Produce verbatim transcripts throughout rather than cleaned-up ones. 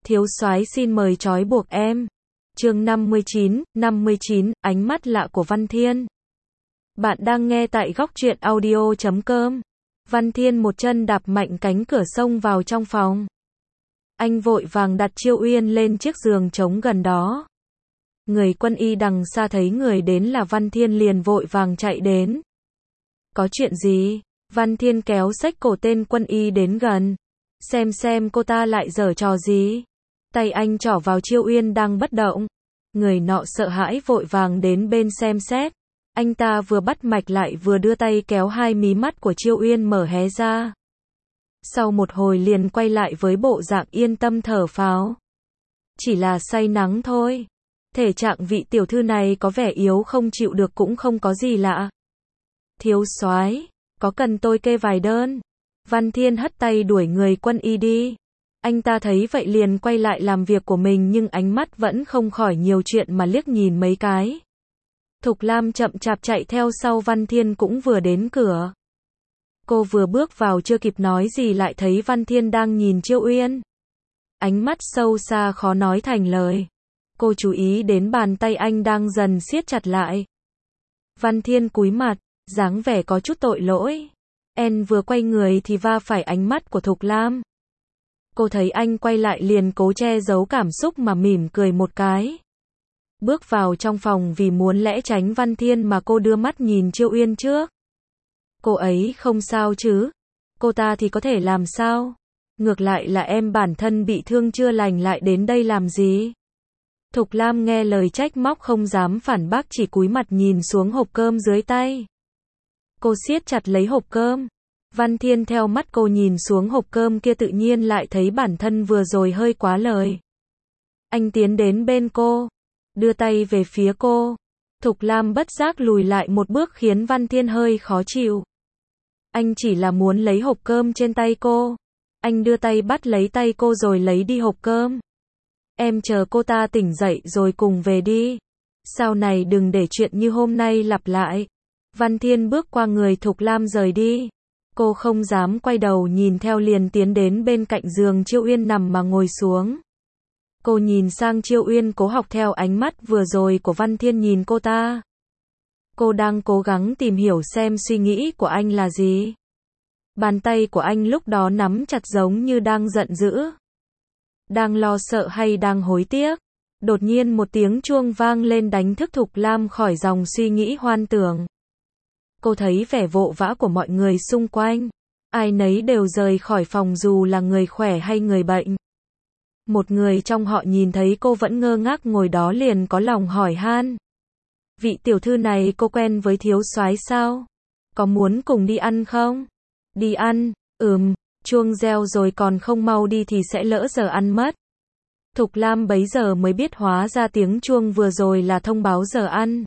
Thiếu soái xin mời trói buộc em. Chương năm mươi chín, năm mươi chín, ánh mắt lạ của Văn Thiên. Bạn đang nghe tại góc truyện audio chấm com. Văn Thiên một chân đạp mạnh cánh cửa xông vào trong phòng. Anh vội vàng đặt Chiêu Uyên lên chiếc giường trống gần đó. Người quân y đằng xa thấy người đến là Văn Thiên liền vội vàng chạy đến. Có chuyện gì? Văn Thiên kéo xách cổ tên quân y đến gần. Xem xem cô ta lại giở trò gì. Tay anh trỏ vào Chiêu Uyên đang bất động. Người nọ sợ hãi vội vàng đến bên xem xét. Anh ta vừa bắt mạch lại vừa đưa tay kéo hai mí mắt của Chiêu Uyên mở hé ra. Sau một hồi liền quay lại với bộ dạng yên tâm thở phào. Chỉ là say nắng thôi. Thể trạng vị tiểu thư này có vẻ yếu không chịu được cũng không có gì lạ. Thiếu soái, có cần tôi kê vài đơn? Văn Thiên hất tay đuổi người quân y đi. Anh ta thấy vậy liền quay lại làm việc của mình nhưng ánh mắt vẫn không khỏi nhiều chuyện mà liếc nhìn mấy cái. Thục Lam chậm chạp chạy theo sau Văn Thiên cũng vừa đến cửa. Cô vừa bước vào chưa kịp nói gì lại thấy Văn Thiên đang nhìn Chiêu Uyên. Ánh mắt sâu xa khó nói thành lời. Cô chú ý đến bàn tay anh đang dần siết chặt lại. Văn Thiên cúi mặt, dáng vẻ có chút tội lỗi. En vừa quay người thì va phải ánh mắt của Thục Lam. Cô thấy anh quay lại liền cố che giấu cảm xúc mà mỉm cười một cái. Bước vào trong phòng vì muốn lẽ tránh Văn Thiên mà cô đưa mắt nhìn Chiêu Uyên trước. Cô ấy không sao chứ? Cô ta thì có thể làm sao? Ngược lại là em bản thân bị thương chưa lành lại đến đây làm gì? Thục Lam nghe lời trách móc không dám phản bác chỉ cúi mặt nhìn xuống hộp cơm dưới tay. Cô siết chặt lấy hộp cơm. Văn Thiên theo mắt cô nhìn xuống hộp cơm kia tự nhiên lại thấy bản thân vừa rồi hơi quá lời. Anh tiến đến bên cô, đưa tay về phía cô. Thục Lam bất giác lùi lại một bước khiến Văn Thiên hơi khó chịu. Anh chỉ là muốn lấy hộp cơm trên tay cô. Anh đưa tay bắt lấy tay cô rồi lấy đi hộp cơm. Em chờ cô ta tỉnh dậy rồi cùng về đi. Sau này đừng để chuyện như hôm nay lặp lại. Văn Thiên bước qua người Thục Lam rời đi. Cô không dám quay đầu nhìn theo liền tiến đến bên cạnh giường Chiêu Uyên nằm mà ngồi xuống. Cô nhìn sang Chiêu Uyên cố học theo ánh mắt vừa rồi của Văn Thiên nhìn cô ta. Cô đang cố gắng tìm hiểu xem suy nghĩ của anh là gì. Bàn tay của anh lúc đó nắm chặt giống như đang giận dữ. Đang lo sợ hay đang hối tiếc. Đột nhiên một tiếng chuông vang lên đánh thức Thục Lam khỏi dòng suy nghĩ hoang tưởng. Cô thấy vẻ vội vã của mọi người xung quanh. Ai nấy đều rời khỏi phòng dù là người khỏe hay người bệnh. Một người trong họ nhìn thấy cô vẫn ngơ ngác ngồi đó liền có lòng hỏi han. Vị tiểu thư này cô quen với thiếu soái sao? Có muốn cùng đi ăn không? Đi ăn, ừm, chuông reo rồi còn không mau đi thì sẽ lỡ giờ ăn mất. Thục Lam bấy giờ mới biết hóa ra tiếng chuông vừa rồi là thông báo giờ ăn.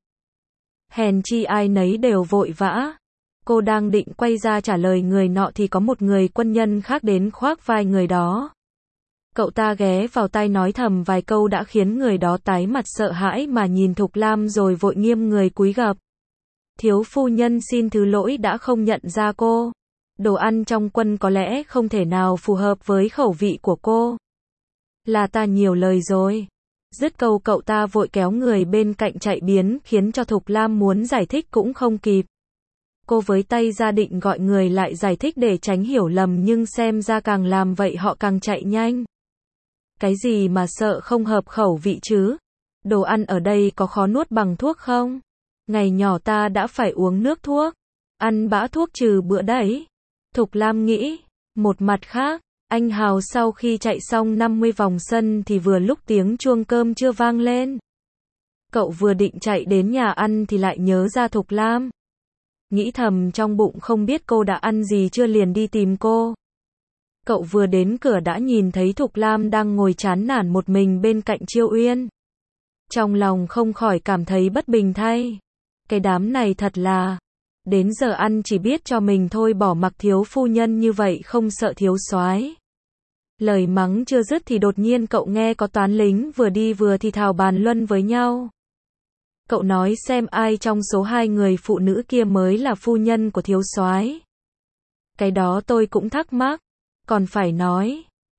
Hèn chi ai nấy đều vội vã. Cô đang định quay ra trả lời người nọ thì có một người quân nhân khác đến khoác vai người đó. Cậu ta ghé vào tai nói thầm vài câu đã khiến người đó tái mặt sợ hãi mà nhìn Thục Lam rồi vội nghiêm người cúi gập. Thiếu phu nhân xin thứ lỗi đã không nhận ra cô. Đồ ăn trong quân có lẽ không thể nào phù hợp với khẩu vị của cô. Là ta nhiều lời rồi. Dứt câu cậu ta vội kéo người bên cạnh chạy biến khiến cho Thục Lam muốn giải thích cũng không kịp. Cô với tay ra định gọi người lại giải thích để tránh hiểu lầm nhưng xem ra càng làm vậy họ càng chạy nhanh. Cái gì mà sợ không hợp khẩu vị chứ? Đồ ăn ở đây có khó nuốt bằng thuốc không? Ngày nhỏ ta đã phải uống nước thuốc. Ăn bã thuốc trừ bữa đấy. Thục Lam nghĩ. Một mặt khác, anh Hào sau khi chạy xong năm mươi vòng sân thì vừa lúc tiếng chuông cơm chưa vang lên. Cậu vừa định chạy đến nhà ăn thì lại nhớ ra Thục Lam. Nghĩ thầm trong bụng không biết cô đã ăn gì chưa liền đi tìm cô. Cậu vừa đến cửa đã nhìn thấy Thục Lam đang ngồi chán nản một mình bên cạnh Chiêu Uyên. Trong lòng không khỏi cảm thấy bất bình thay. Cái đám này thật là, đến giờ ăn chỉ biết cho mình thôi bỏ mặc thiếu phu nhân như vậy không sợ thiếu soái. Lời mắng chưa dứt thì đột nhiên cậu nghe có toán lính vừa đi vừa thì thào bàn luân với nhau. Cậu nói xem ai trong số hai người phụ nữ kia mới là phu nhân của thiếu soái. Cái đó tôi cũng thắc mắc. Còn phải nói,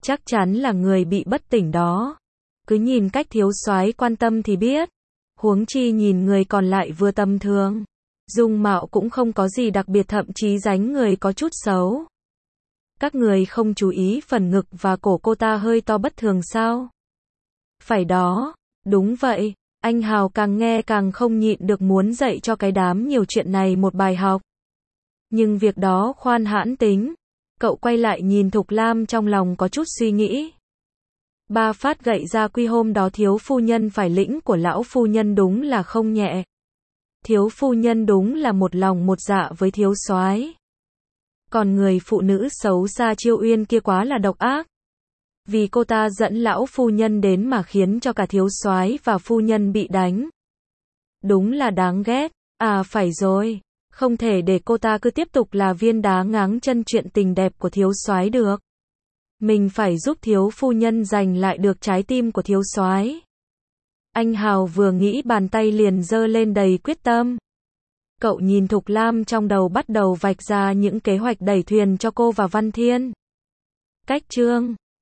Chắc chắn là người bị bất tỉnh đó. Cứ nhìn cách thiếu soái quan tâm thì biết. Huống chi nhìn người còn lại vừa tầm thường. Dung mạo cũng không có gì đặc biệt, thậm chí dáng người có chút xấu. Các người không chú ý phần ngực và cổ cô ta hơi to bất thường sao? Phải đó, đúng vậy. Anh Hào càng nghe càng không nhịn được muốn dạy cho cái đám nhiều chuyện này một bài học. Nhưng việc đó khoan hãn tính. Cậu quay lại nhìn Thục Lam trong lòng có chút suy nghĩ. Ba phát gậy gia quy hôm đó thiếu phu nhân phải lĩnh của lão phu nhân đúng là không nhẹ. Thiếu phu nhân đúng là một lòng một dạ với thiếu soái. Còn người phụ nữ xấu xa Chiêu Uyên kia quá là độc ác. Vì cô ta dẫn lão phu nhân đến mà khiến cho cả thiếu soái và phu nhân bị đánh. Đúng là đáng ghét. À phải rồi, không thể để cô ta cứ tiếp tục là viên đá ngáng chân chuyện tình đẹp của thiếu soái được. Mình phải giúp thiếu phu nhân giành lại được trái tim của thiếu soái. Anh Hào vừa nghĩ bàn tay liền giơ lên đầy quyết tâm. Cậu nhìn Thục Lam trong đầu bắt đầu vạch ra những kế hoạch đẩy thuyền cho cô và Văn Thiên. Cách chương